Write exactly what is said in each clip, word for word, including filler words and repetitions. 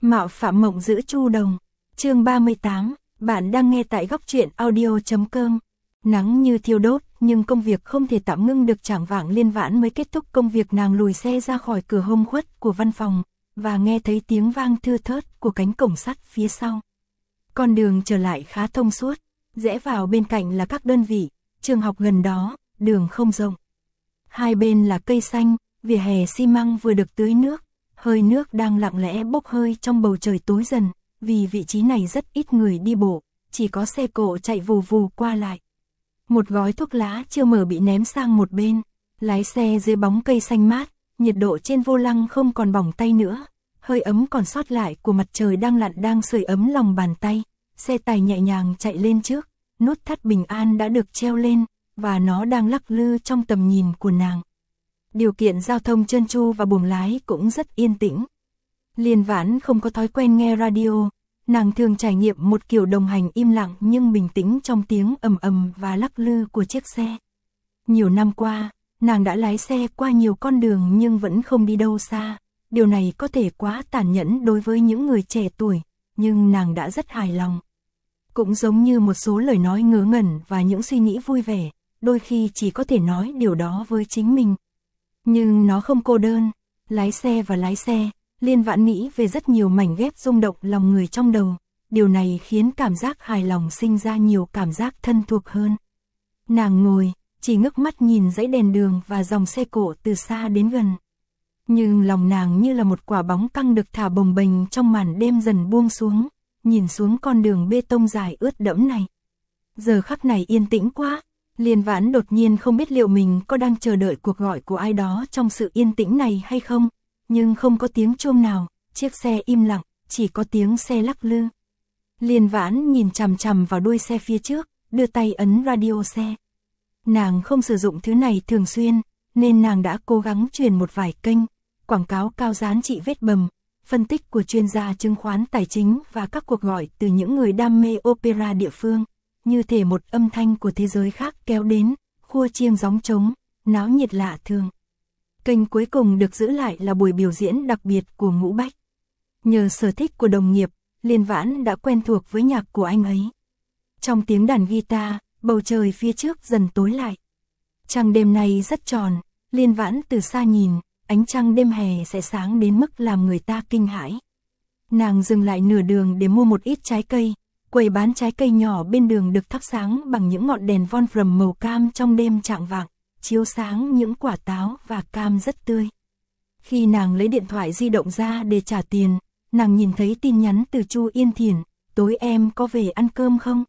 Mạo phạm mộng giữa Chu Đồng. Chương ba mươi tám, bạn đang nghe tại góc truyện audio chấm com. Nắng như thiêu đốt, nhưng công việc không thể tạm ngưng được. Chạng vạng Liên Vãn mới kết thúc công việc. Nàng lùi xe ra khỏi cửa hông khuất của văn phòng và nghe thấy tiếng vang thưa thớt của cánh cổng sắt phía sau. Con đường trở lại khá thông suốt, rẽ vào bên cạnh là các đơn vị, trường học gần đó, đường không rộng. Hai bên là cây xanh, vỉa hè xi măng vừa được tưới nước, hơi nước đang lặng lẽ bốc hơi trong bầu trời tối dần, vì vị trí này rất ít người đi bộ, chỉ có xe cộ chạy vù vù qua lại. Một gói thuốc lá chưa mở bị ném sang một bên, lái xe dưới bóng cây xanh mát, nhiệt độ trên vô lăng không còn bỏng tay nữa, hơi ấm còn sót lại của mặt trời đang lặn đang sưởi ấm lòng bàn tay. Xe tải nhẹ nhàng chạy lên trước, nút thắt bình an đã được treo lên, và nó đang lắc lư trong tầm nhìn của nàng. Điều kiện giao thông trơn tru và buồng lái cũng rất yên tĩnh. Liên Vãn không có thói quen nghe radio, nàng thường trải nghiệm một kiểu đồng hành im lặng nhưng bình tĩnh trong tiếng ầm ầm và lắc lư của chiếc xe. Nhiều năm qua, nàng đã lái xe qua nhiều con đường nhưng vẫn không đi đâu xa. Điều này có thể quá tàn nhẫn đối với những người trẻ tuổi, nhưng nàng đã rất hài lòng. Cũng giống như một số lời nói ngớ ngẩn và những suy nghĩ vui vẻ, đôi khi chỉ có thể nói điều đó với chính mình. Nhưng nó không cô đơn, lái xe và lái xe, Liên Vãn nghĩ về rất nhiều mảnh ghép rung động lòng người trong đầu. Điều này khiến cảm giác hài lòng sinh ra nhiều cảm giác thân thuộc hơn. Nàng ngồi, chỉ ngước mắt nhìn dãy đèn đường và dòng xe cộ từ xa đến gần. Nhưng lòng nàng như là một quả bóng căng được thả bồng bềnh trong màn đêm dần buông xuống, nhìn xuống con đường bê tông dài ướt đẫm này. Giờ khắc này yên tĩnh quá, Liên Vãn đột nhiên không biết liệu mình có đang chờ đợi cuộc gọi của ai đó trong sự yên tĩnh này hay không, nhưng không có tiếng chuông nào, chiếc xe im lặng, chỉ có tiếng xe lắc lư. Liên Vãn nhìn chằm chằm vào đuôi xe phía trước, đưa tay ấn radio xe. Nàng không sử dụng thứ này thường xuyên, nên nàng đã cố gắng truyền một vài kênh, quảng cáo cao dán trị vết bầm, phân tích của chuyên gia chứng khoán tài chính và các cuộc gọi từ những người đam mê opera địa phương, như thể một âm thanh của thế giới khác kéo đến, khua chiêng gióng trống, náo nhiệt lạ thường. Kênh cuối cùng được giữ lại là buổi biểu diễn đặc biệt của Ngũ Bách. Nhờ sở thích của đồng nghiệp, Liên Vãn đã quen thuộc với nhạc của anh ấy. Trong tiếng đàn guitar, bầu trời phía trước dần tối lại. Trăng đêm này rất tròn, Liên Vãn từ xa nhìn, ánh trăng đêm hè sẽ sáng đến mức làm người ta kinh hãi. Nàng dừng lại nửa đường để mua một ít trái cây, quầy bán trái cây nhỏ bên đường được thắp sáng bằng những ngọn đèn von frầm màu cam trong đêm chạng vạng, chiếu sáng những quả táo và cam rất tươi. Khi nàng lấy điện thoại di động ra để trả tiền, nàng nhìn thấy tin nhắn từ Chu Yên Thiển, tối em có về ăn cơm không?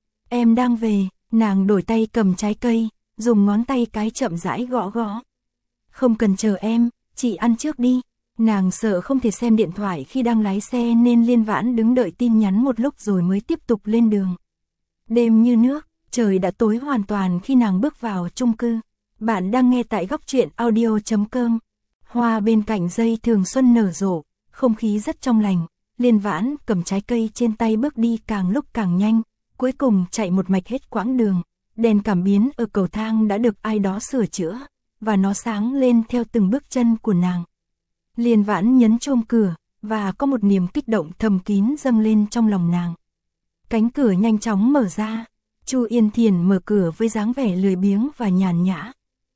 Em đang về, nàng đổi tay cầm trái cây, dùng ngón tay cái chậm rãi gõ gõ. Không cần chờ em, chị ăn trước đi. Nàng sợ không thể xem điện thoại khi đang lái xe nên Liên Vãn đứng đợi tin nhắn một lúc rồi mới tiếp tục lên đường. Đêm như nước, trời đã tối hoàn toàn khi nàng bước vào chung cư. Bạn đang nghe tại góc truyện audio chấm com. Hoa bên cạnh dây thường xuân nở rộ, không khí rất trong lành. Liên Vãn cầm trái cây trên tay bước đi càng lúc càng nhanh, cuối cùng chạy một mạch hết quãng đường. Đèn cảm biến ở cầu thang đã được ai đó sửa chữa, và nó sáng lên theo từng bước chân của nàng. Liên Vãn nhấn chuông cửa, và có một niềm kích động thầm kín dâng lên trong lòng nàng. Cánh cửa nhanh chóng mở ra, Chu Yên Thiển mở cửa với dáng vẻ lười biếng và nhàn nhã.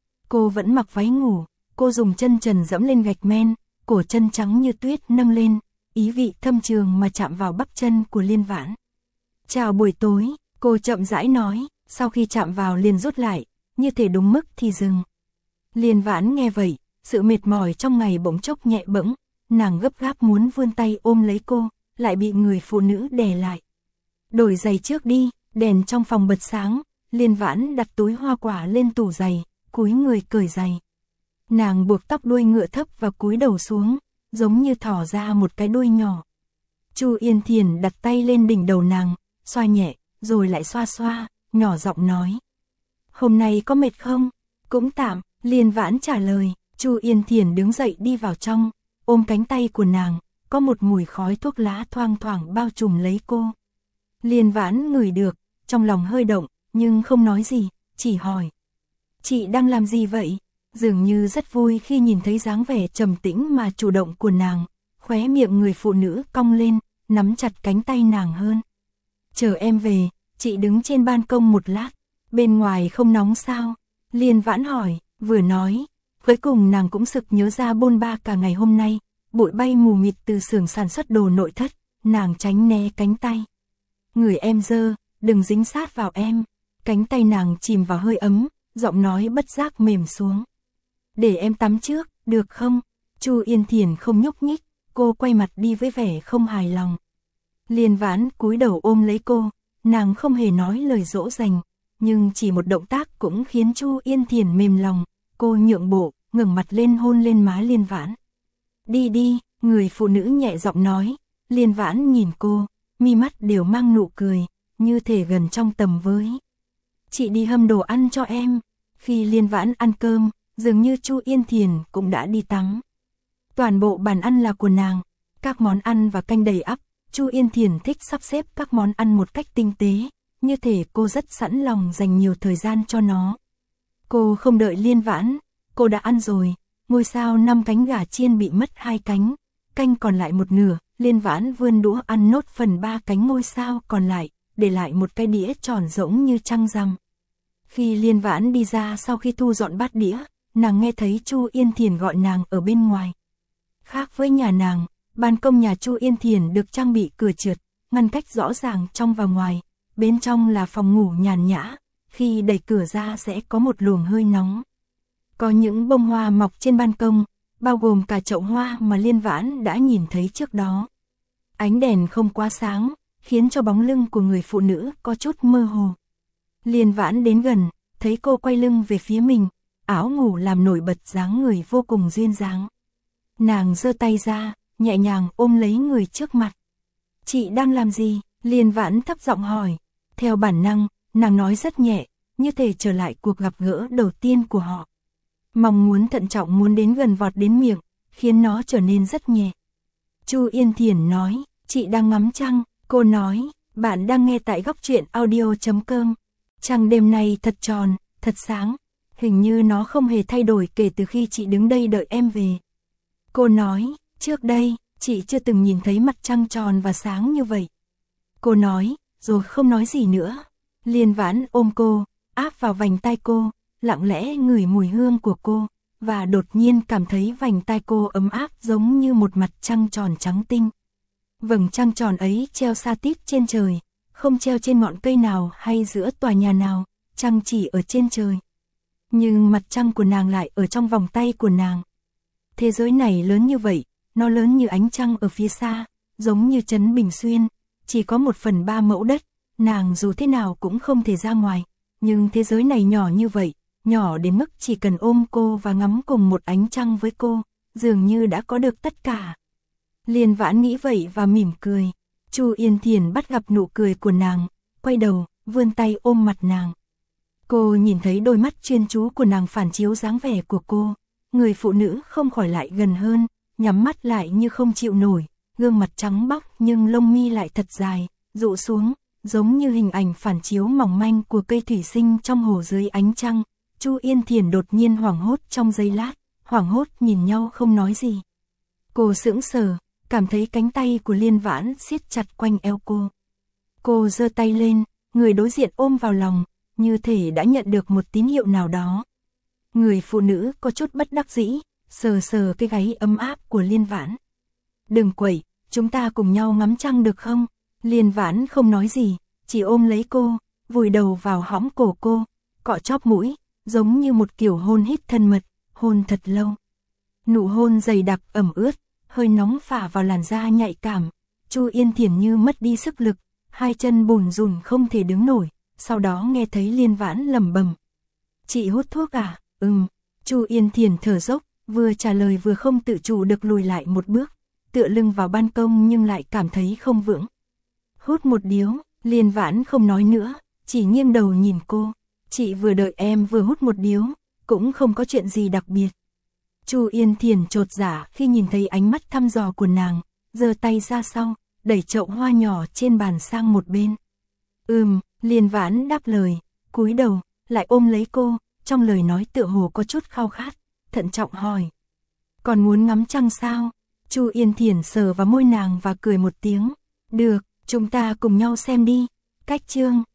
Cô vẫn mặc váy ngủ, cô dùng chân trần dẫm lên gạch men, cổ chân trắng như tuyết nâng lên, ý vị thâm trường mà chạm vào bắp chân của Liên Vãn. Chào buổi tối, cô chậm rãi nói, sau khi chạm vào liền rút lại, như thể đúng mức thì dừng. Liên Vãn nghe vậy, sự mệt mỏi trong ngày bỗng chốc nhẹ bẫng, nàng gấp gáp muốn vươn tay ôm lấy cô, lại bị người phụ nữ đè lại. Đổi giày trước đi, đèn trong phòng bật sáng, Liên Vãn đặt túi hoa quả lên tủ giày, cúi người cởi giày. Nàng buộc tóc đuôi ngựa thấp và cúi đầu xuống, giống như thỏ ra một cái đuôi nhỏ. Chu Yên Thiển đặt tay lên đỉnh đầu nàng, xoa nhẹ, rồi lại xoa xoa, nhỏ giọng nói. Hôm nay có mệt không? Cũng tạm, Liên Vãn trả lời. Chu Yên Thiển đứng dậy đi vào trong, ôm cánh tay của nàng, có một mùi khói thuốc lá thoang thoảng bao trùm lấy cô. Liên Vãn ngửi được, trong lòng hơi động, nhưng không nói gì, chỉ hỏi. Chị đang làm gì vậy? Dường như rất vui khi nhìn thấy dáng vẻ trầm tĩnh mà chủ động của nàng, Khóe miệng người phụ nữ cong lên, nắm chặt cánh tay nàng hơn. Chờ em về, chị đứng trên ban công một lát, bên ngoài không nóng sao? Liên Vãn hỏi, vừa nói, cuối cùng nàng cũng sực nhớ ra bôn ba cả ngày hôm nay, bụi bay mù mịt từ xưởng sản xuất đồ nội thất, nàng tránh né cánh tay. Người em dơ, đừng dính sát vào em. Cánh tay nàng chìm vào hơi ấm, giọng nói bất giác mềm xuống. Để em tắm trước, được không? Chu Yên Thiền không nhúc nhích, cô quay mặt đi với vẻ không hài lòng. Liên Vãn cúi đầu ôm lấy cô, nàng không hề nói lời dỗ dành, nhưng chỉ một động tác cũng khiến Chu Yên Thiền mềm lòng, cô nhượng bộ, ngẩng mặt lên hôn lên má Liên Vãn. Đi đi, người phụ nữ nhẹ giọng nói. Liên Vãn nhìn cô, mi mắt đều mang nụ cười, như thể gần trong tầm với. Chị đi hâm đồ ăn cho em. Khi Liên Vãn ăn cơm, dường như Chu Yên Thiền cũng đã đi tắm. Toàn bộ bàn ăn là của nàng, các món ăn và canh đầy ắp. Chu Yên Thiền thích sắp xếp các món ăn một cách tinh tế, như thể cô rất sẵn lòng dành nhiều thời gian cho nó. Cô không đợi Liên Vãn, cô đã ăn rồi. Ngôi sao năm cánh gà chiên bị mất hai cánh, canh còn lại một nửa. Liên Vãn vươn đũa ăn nốt phần ba cánh ngôi sao còn lại, để lại một cái đĩa tròn rỗng như trăng rằm. Khi Liên Vãn đi ra sau khi thu dọn bát đĩa, nàng nghe thấy Chu Yên Thiền gọi nàng ở bên ngoài. Khác với nhà nàng, ban công nhà Chu Yên Thiền được trang bị cửa trượt, ngăn cách rõ ràng trong và ngoài. Bên trong là phòng ngủ nhàn nhã, khi đẩy cửa ra sẽ có một luồng hơi nóng. Có những bông hoa mọc trên ban công, bao gồm cả chậu hoa mà Liên Vãn đã nhìn thấy trước đó. Ánh đèn không quá sáng, khiến cho bóng lưng của người phụ nữ có chút mơ hồ. Liên Vãn đến gần, thấy cô quay lưng về phía mình, áo ngủ làm nổi bật dáng người vô cùng duyên dáng. Nàng giơ tay ra, nhẹ nhàng ôm lấy người trước mặt. Chị đang làm gì? Liên Vãn thấp giọng hỏi. Theo bản năng, nàng nói rất nhẹ, như thể trở lại cuộc gặp gỡ đầu tiên của họ. Mong muốn thận trọng muốn đến gần vọt đến miệng, khiến nó trở nên rất nhẹ. Chu Yên Thiền nói, chị đang ngắm trăng. Cô nói, bạn đang nghe tại góc truyện audio chấm com. Trăng đêm nay thật tròn, thật sáng. Hình như nó không hề thay đổi kể từ khi chị đứng đây đợi em về. Cô nói, trước đây, chị chưa từng nhìn thấy mặt trăng tròn và sáng như vậy. Cô nói, rồi không nói gì nữa. Liên Vãn ôm cô, áp vào vành tai cô, lặng lẽ ngửi mùi hương của cô, và đột nhiên cảm thấy vành tai cô ấm áp giống như một mặt trăng tròn trắng tinh. Vầng trăng tròn ấy treo xa tít trên trời, không treo trên ngọn cây nào hay giữa tòa nhà nào, trăng chỉ ở trên trời. Nhưng mặt trăng của nàng lại ở trong vòng tay của nàng. Thế giới này lớn như vậy, nó lớn như ánh trăng ở phía xa, giống như trấn Bình Xuyên, chỉ có một phần ba mẫu đất, nàng dù thế nào cũng không thể ra ngoài. Nhưng thế giới này nhỏ như vậy, nhỏ đến mức chỉ cần ôm cô và ngắm cùng một ánh trăng với cô, dường như đã có được tất cả. Liên Vãn nghĩ vậy và mỉm cười. Chu Yên Thiền bắt gặp nụ cười của nàng, quay đầu, vươn tay ôm mặt nàng. Cô nhìn thấy đôi mắt chuyên chú của nàng phản chiếu dáng vẻ của cô. Người phụ nữ không khỏi lại gần hơn, nhắm mắt lại như không chịu nổi, gương mặt trắng bóc nhưng lông mi lại thật dài, rụ xuống, giống như hình ảnh phản chiếu mỏng manh của cây thủy sinh trong hồ dưới ánh trăng. Chu Yên Thiền đột nhiên hoảng hốt trong giây lát, hoảng hốt nhìn nhau không nói gì. Cô sững sờ, cảm thấy cánh tay của Liên Vãn siết chặt quanh eo cô. Cô giơ tay lên, người đối diện ôm vào lòng, như thể đã nhận được một tín hiệu nào đó. Người phụ nữ có chút bất đắc dĩ, sờ sờ cái gáy ấm áp của Liên Vãn. Đừng quậy, chúng ta cùng nhau ngắm trăng được không? Liên Vãn không nói gì, chỉ ôm lấy cô, vùi đầu vào hõm cổ cô, cọ chóp mũi, giống như một kiểu hôn hít thân mật, hôn thật lâu. Nụ hôn dày đặc ẩm ướt, hơi nóng phả vào làn da nhạy cảm. Chu Yên Thiền như mất đi sức lực, hai chân bùn rùn không thể đứng nổi, sau đó nghe thấy Liên Vãn lẩm bẩm. Chị hút thuốc à? Ừm. Chu Yên Thiền thở dốc, vừa trả lời vừa không tự chủ được lùi lại một bước, tựa lưng vào ban công nhưng lại cảm thấy không vững. Hút một điếu. Liên Vãn không nói nữa, chỉ nghiêng đầu nhìn cô. Chị vừa đợi em vừa hút một điếu, cũng không có chuyện gì đặc biệt. Chu Yên Thiền chột dạ khi nhìn thấy ánh mắt thăm dò của nàng, giơ tay ra sau, đẩy chậu hoa nhỏ trên bàn sang một bên. Ừm, Liên Vãn đáp lời, cúi đầu, lại ôm lấy cô, trong lời nói tựa hồ có chút khao khát, thận trọng hỏi. Còn muốn ngắm trăng sao? Chu Yên Thiển sờ vào môi nàng và cười một tiếng. Được, chúng ta cùng nhau xem đi. Cách chương